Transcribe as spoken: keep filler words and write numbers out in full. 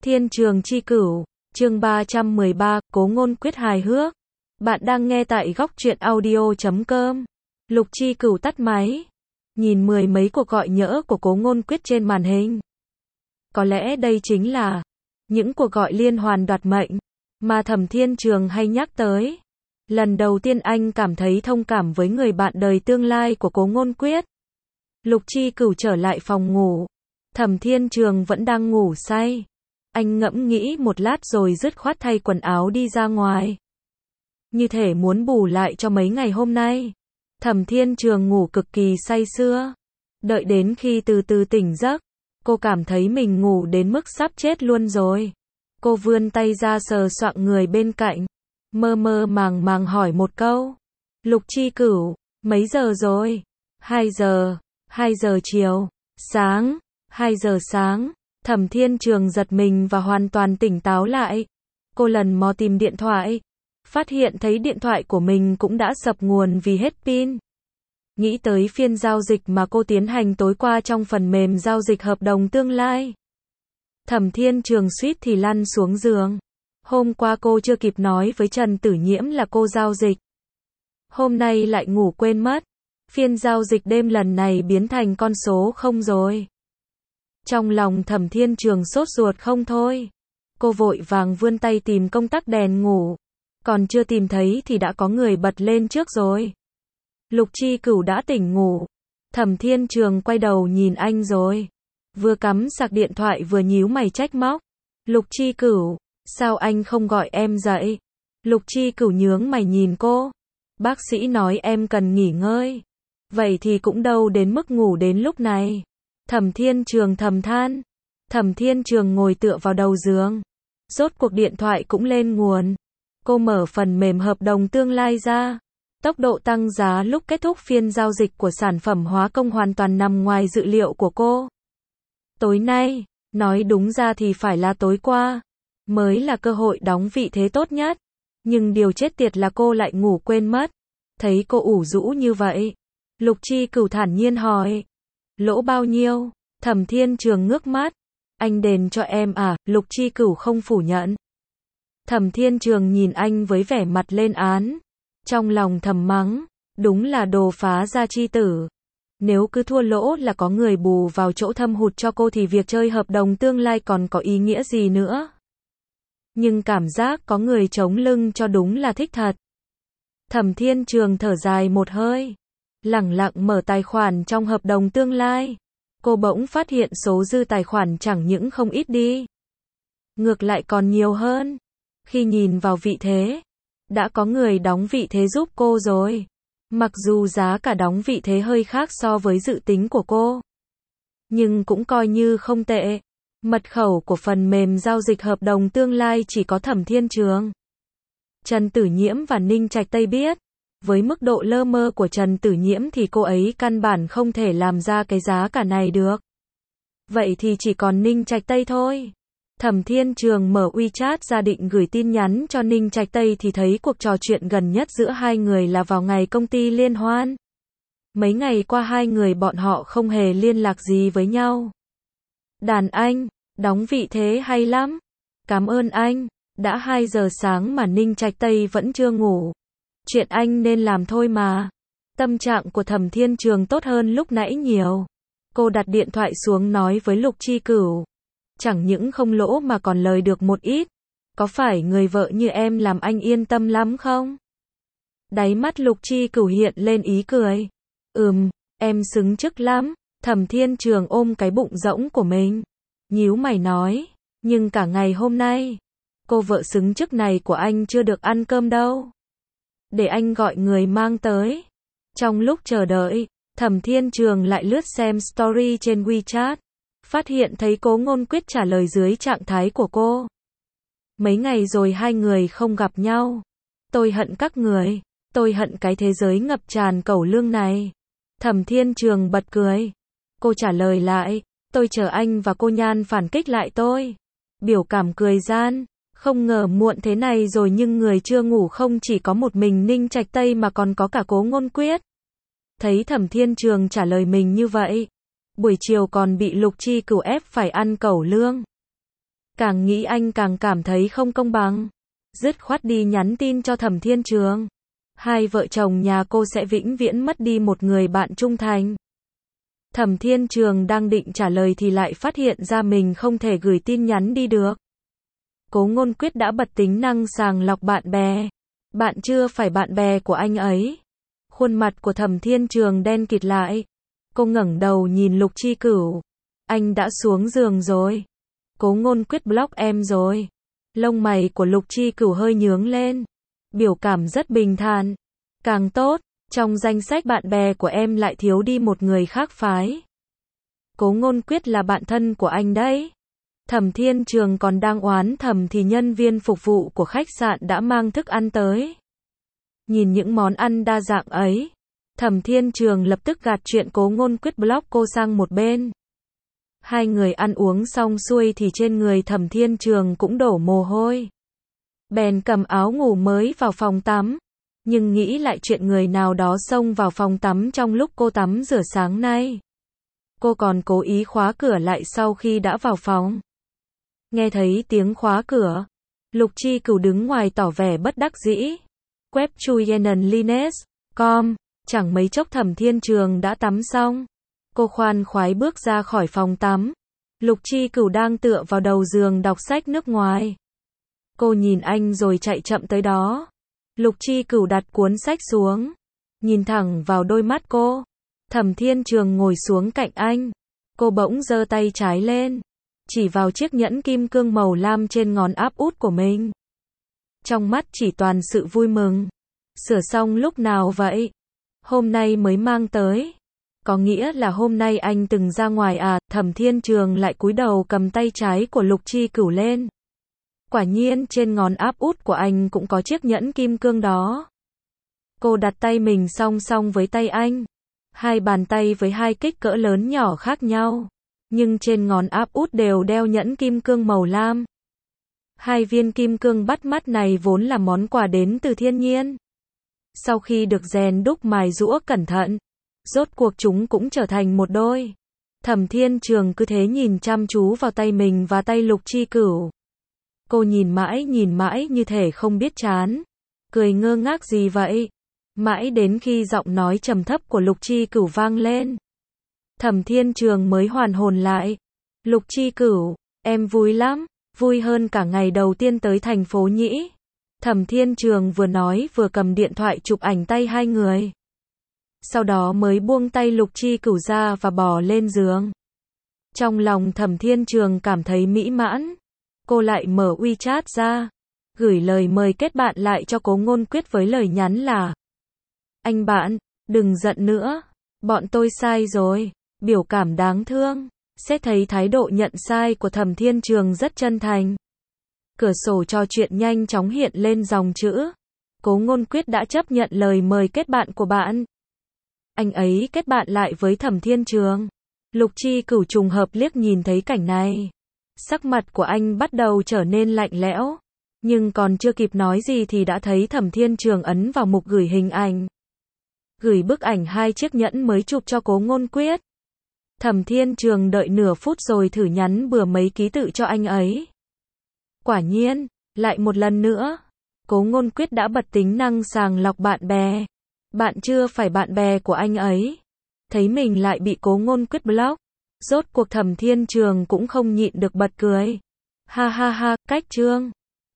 Thiên Trường Chi Cửu, chương ba trăm mười ba, Cố Ngôn Quyết hài hước. Bạn đang nghe tại góc truyện audio chấm com. Lục Chi Cửu tắt máy, nhìn mười mấy cuộc gọi nhỡ của Cố Ngôn Quyết trên màn hình. Có lẽ đây chính là những cuộc gọi liên hoàn đoạt mệnh mà Thẩm Thiên Trường hay nhắc tới. Lần đầu tiên anh cảm thấy thông cảm với người bạn đời tương lai của Cố Ngôn Quyết. Lục Chi Cửu trở lại phòng ngủ. Thẩm Thiên Trường vẫn đang ngủ say. Anh ngẫm nghĩ một lát rồi dứt khoát thay quần áo đi ra ngoài. Như thể muốn bù lại cho mấy ngày hôm nay. Thẩm Thiên Trường ngủ cực kỳ say sưa. Đợi đến khi từ từ tỉnh giấc, cô cảm thấy mình ngủ đến mức sắp chết luôn rồi. Cô vươn tay ra sờ soạng người bên cạnh, mơ mơ màng màng hỏi một câu. Lục Chi Cửu, mấy giờ rồi? Hai giờ, hai giờ chiều, sáng, hai giờ sáng. Thẩm Thiên Trường giật mình và hoàn toàn tỉnh táo lại. Cô lần mò tìm điện thoại, phát hiện thấy điện thoại của mình cũng đã sập nguồn vì hết pin. Nghĩ tới phiên giao dịch mà cô tiến hành tối qua trong phần mềm giao dịch hợp đồng tương lai. Thẩm Thiên Trường suýt thì lăn xuống giường. Hôm qua cô chưa kịp nói với Trần Tử Nhiễm là cô giao dịch. Hôm nay lại ngủ quên mất. Phiên giao dịch đêm lần này biến thành con số không rồi. Trong lòng Thẩm Thiên Trường sốt ruột không thôi. Cô vội vàng vươn tay tìm công tắc đèn ngủ. Còn chưa tìm thấy thì đã có người bật lên trước rồi. Lục Chi Cửu đã tỉnh ngủ. Thẩm Thiên Trường quay đầu nhìn anh rồi. Vừa cắm sạc điện thoại vừa nhíu mày trách móc. Lục Chi Cửu, sao anh không gọi em dậy? Lục Chi Cửu nhướng mày nhìn cô. Bác sĩ nói em cần nghỉ ngơi. Vậy thì cũng đâu đến mức ngủ đến lúc này. Thẩm Thiên Trường thầm than. Thẩm Thiên Trường ngồi tựa vào đầu giường. Rốt cuộc điện thoại cũng lên nguồn. Cô mở phần mềm hợp đồng tương lai ra. Tốc độ tăng giá lúc kết thúc phiên giao dịch của sản phẩm hóa công hoàn toàn nằm ngoài dự liệu của cô. Tối nay, nói đúng ra thì phải là tối qua, mới là cơ hội đóng vị thế tốt nhất. Nhưng điều chết tiệt là cô lại ngủ quên mất. Thấy cô ủ rũ như vậy, Lục Chi Cửu thản nhiên hỏi. Lỗ bao nhiêu? Thẩm Thiên Trường ngước mắt. Anh đền cho em à? Lục Chi Cửu không phủ nhận. Thẩm Thiên Trường nhìn anh với vẻ mặt lên án. Trong lòng thầm mắng, đúng là đồ phá gia chi tử. Nếu cứ thua lỗ là có người bù vào chỗ thâm hụt cho cô thì việc chơi hợp đồng tương lai còn có ý nghĩa gì nữa. Nhưng cảm giác có người chống lưng cho đúng là thích thật. Thẩm Thiên Trường thở dài một hơi. Lẳng lặng mở tài khoản trong hợp đồng tương lai. Cô bỗng phát hiện số dư tài khoản chẳng những không ít đi. Ngược lại còn nhiều hơn. Khi nhìn vào vị thế, đã có người đóng vị thế giúp cô rồi. Mặc dù giá cả đóng vị thế hơi khác so với dự tính của cô. Nhưng cũng coi như không tệ. Mật khẩu của phần mềm giao dịch hợp đồng tương lai chỉ có Thẩm Thiên Trường, Trần Tử Nhiễm và Ninh Trạch Tây biết. Với mức độ lơ mơ của Trần Tử Nhiễm thì cô ấy căn bản không thể làm ra cái giá cả này được. Vậy thì chỉ còn Ninh Trạch Tây thôi. Thẩm Thiên Trường mở WeChat ra định gửi tin nhắn cho Ninh Trạch Tây thì thấy cuộc trò chuyện gần nhất giữa hai người là vào ngày công ty liên hoan. Mấy ngày qua hai người bọn họ không hề liên lạc gì với nhau. Đàn anh, đóng vị thế hay lắm. Cảm ơn anh. Đã hai giờ sáng mà Ninh Trạch Tây vẫn chưa ngủ. Chuyện anh nên làm thôi mà. Tâm trạng của Thẩm Thiên Trường tốt hơn lúc nãy nhiều. Cô đặt điện thoại xuống nói với Lục Chi Cửu. Chẳng những không lỗ mà còn lời được một ít. Có phải người vợ như em làm anh yên tâm lắm không? Đáy mắt Lục Chi Cửu hiện lên ý cười. Ừm, em xứng chức lắm. Thẩm Thiên Trường ôm cái bụng rỗng của mình. Nhíu mày nói. Nhưng cả ngày hôm nay, cô vợ xứng chức này của anh chưa được ăn cơm đâu. Để anh gọi người mang tới. Trong lúc chờ đợi, Thẩm Thiên Trường lại lướt xem story trên WeChat. Phát hiện thấy Cố Ngôn Quyết trả lời dưới trạng thái của cô. Mấy ngày rồi hai người không gặp nhau. Tôi hận các người. Tôi hận cái thế giới ngập tràn cẩu lương này. Thẩm Thiên Trường bật cười. Cô trả lời lại. Tôi chờ anh và cô Nhan phản kích lại tôi. Biểu cảm cười gian. Không ngờ muộn thế này rồi nhưng người chưa ngủ không chỉ có một mình Ninh Trạch Tây mà còn có cả Cố Ngôn Quyết. Thấy Thẩm Thiên Trường trả lời mình như vậy. Buổi chiều còn bị Lục Chi Cửu ép phải ăn cẩu lương. Càng nghĩ anh càng cảm thấy không công bằng. Dứt khoát đi nhắn tin cho Thẩm Thiên Trường. Hai vợ chồng nhà cô sẽ vĩnh viễn mất đi một người bạn trung thành. Thẩm Thiên Trường đang định trả lời thì lại phát hiện ra mình không thể gửi tin nhắn đi được. Cố Ngôn Quyết đã bật tính năng sàng lọc bạn bè. Bạn chưa phải bạn bè của anh ấy. Khuôn mặt của Thẩm Thiên Trường đen kịt lại. Cô ngẩng đầu nhìn Lục Chi Cửu. Anh đã xuống giường rồi. Cố Ngôn Quyết block em rồi. Lông mày của Lục Chi Cửu hơi nhướng lên. Biểu cảm rất bình thản. Càng tốt, trong danh sách bạn bè của em lại thiếu đi một người khác phái. Cố Ngôn Quyết là bạn thân của anh đấy. Thẩm Thiên Trường còn đang oán thầm thì nhân viên phục vụ của khách sạn đã mang thức ăn tới. Nhìn những món ăn đa dạng ấy, Thẩm Thiên Trường lập tức gạt chuyện Cố Ngôn Quyết block cô sang một bên. Hai người ăn uống xong xuôi thì trên người Thẩm Thiên Trường cũng đổ mồ hôi. Bèn cầm áo ngủ mới vào phòng tắm. Nhưng nghĩ lại chuyện người nào đó xông vào phòng tắm trong lúc cô tắm rửa sáng nay. Cô còn cố ý khóa cửa lại sau khi đã vào phòng. Nghe thấy tiếng khóa cửa, Lục Chi Cửu đứng ngoài tỏ vẻ bất đắc dĩ. Web chuyen lines chấm com, chẳng mấy chốc Thẩm Thiên Trường đã tắm xong. Cô khoan khoái bước ra khỏi phòng tắm. Lục Chi Cửu đang tựa vào đầu giường đọc sách nước ngoài. Cô nhìn anh rồi chạy chậm tới đó. Lục Chi Cửu đặt cuốn sách xuống, nhìn thẳng vào đôi mắt cô. Thẩm Thiên Trường ngồi xuống cạnh anh. Cô bỗng giơ tay trái lên, chỉ vào chiếc nhẫn kim cương màu lam trên ngón áp út của mình. Trong mắt chỉ toàn sự vui mừng. Sửa xong lúc nào vậy? Hôm nay mới mang tới. Có nghĩa là hôm nay anh từng ra ngoài à? Thẩm Thiên Trường lại cúi đầu cầm tay trái của Lục Chi Cửu lên. Quả nhiên trên ngón áp út của anh cũng có chiếc nhẫn kim cương đó. Cô đặt tay mình song song với tay anh. Hai bàn tay với hai kích cỡ lớn nhỏ khác nhau. Nhưng trên ngón áp út đều đeo nhẫn kim cương màu lam. Hai viên kim cương bắt mắt này vốn là món quà đến từ thiên nhiên. Sau khi được rèn đúc mài giũa cẩn thận, rốt cuộc chúng cũng trở thành một đôi. Thẩm Thiên Trường cứ thế nhìn chăm chú vào tay mình và tay Lục Chi Cửu. Cô nhìn mãi nhìn mãi như thể không biết chán. Cười ngơ ngác gì vậy? Mãi đến khi giọng nói trầm thấp của Lục Chi Cửu vang lên, Thẩm Thiên Trường mới hoàn hồn lại. Lục Chi Cửu, em vui lắm, vui hơn cả ngày đầu tiên tới thành phố nhỉ? Thẩm Thiên Trường vừa nói vừa cầm điện thoại chụp ảnh tay hai người. Sau đó mới buông tay Lục Chi Cửu ra và bò lên giường. Trong lòng Thẩm Thiên Trường cảm thấy mỹ mãn. Cô lại mở WeChat ra, gửi lời mời kết bạn lại cho Cố Ngôn Quyết với lời nhắn là: Anh bạn, đừng giận nữa, bọn tôi sai rồi. Biểu cảm đáng thương. Xét thấy thái độ nhận sai của Thẩm Thiên Trường rất chân thành. Cửa sổ trò chuyện nhanh chóng hiện lên dòng chữ: Cố Ngôn Quyết đã chấp nhận lời mời kết bạn của bạn. Anh ấy kết bạn lại với Thẩm Thiên Trường. Lục Chi Cửu trùng hợp liếc nhìn thấy cảnh này. Sắc mặt của anh bắt đầu trở nên lạnh lẽo. Nhưng còn chưa kịp nói gì thì đã thấy Thẩm Thiên Trường ấn vào mục gửi hình ảnh. Gửi bức ảnh hai chiếc nhẫn mới chụp cho Cố Ngôn Quyết. Thẩm Thiên Trường đợi nửa phút rồi thử nhắn bừa mấy ký tự cho anh ấy. Quả nhiên, lại một lần nữa, Cố Ngôn Quyết đã bật tính năng sàng lọc bạn bè. Bạn chưa phải bạn bè của anh ấy. Thấy mình lại bị Cố Ngôn Quyết block. Rốt cuộc Thẩm Thiên Trường cũng không nhịn được bật cười. Ha ha ha, cách chương.